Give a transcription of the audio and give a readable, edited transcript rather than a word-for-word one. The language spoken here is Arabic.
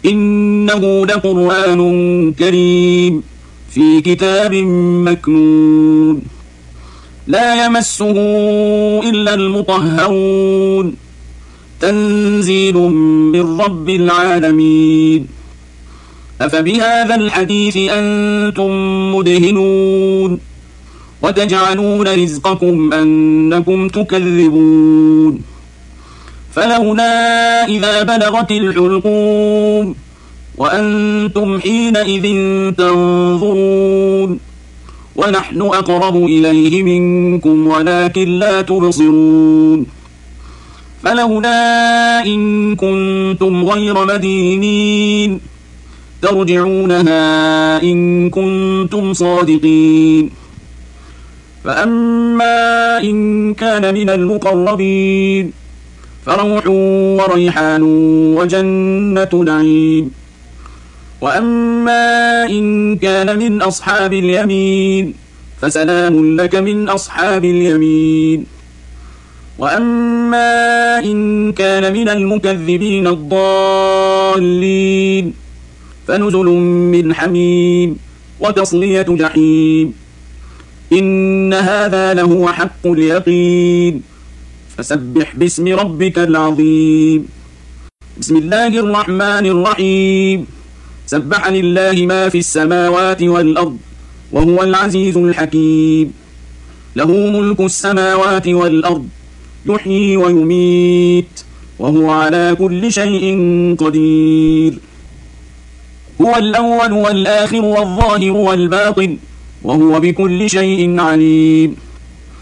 إنه لقرآن كريم في كتاب مكنون لا يمسه إلا المطهرون تنزيل من رب العالمين أفبهذا الحديث أنتم مدهنون وتجعلون رزقكم أنكم تكذبون فلولا إذا بلغت الحلقوم وأنتم حينئذ تنظرون ونحن أقرب إليه منكم ولكن لا تبصرون فلولا إن كنتم غير مدينين ترجعونها إن كنتم صادقين فأما إن كان من المقربين فروح وريحان وجنة نعيم وأما إن كان من أصحاب اليمين فسلام لك من أصحاب اليمين وأما إن كان من المكذبين الضالين فنزل من حميم وتصلية جحيم إن هذا لهو حق اليقين فسبح باسم ربك العظيم بسم الله الرحمن الرحيم سبح لله ما في السماوات والأرض وهو العزيز الحكيم له ملك السماوات والأرض يحيي ويميت وهو على كل شيء قدير هو الأول والآخر والظاهر والباطن وهو بكل شيء عليم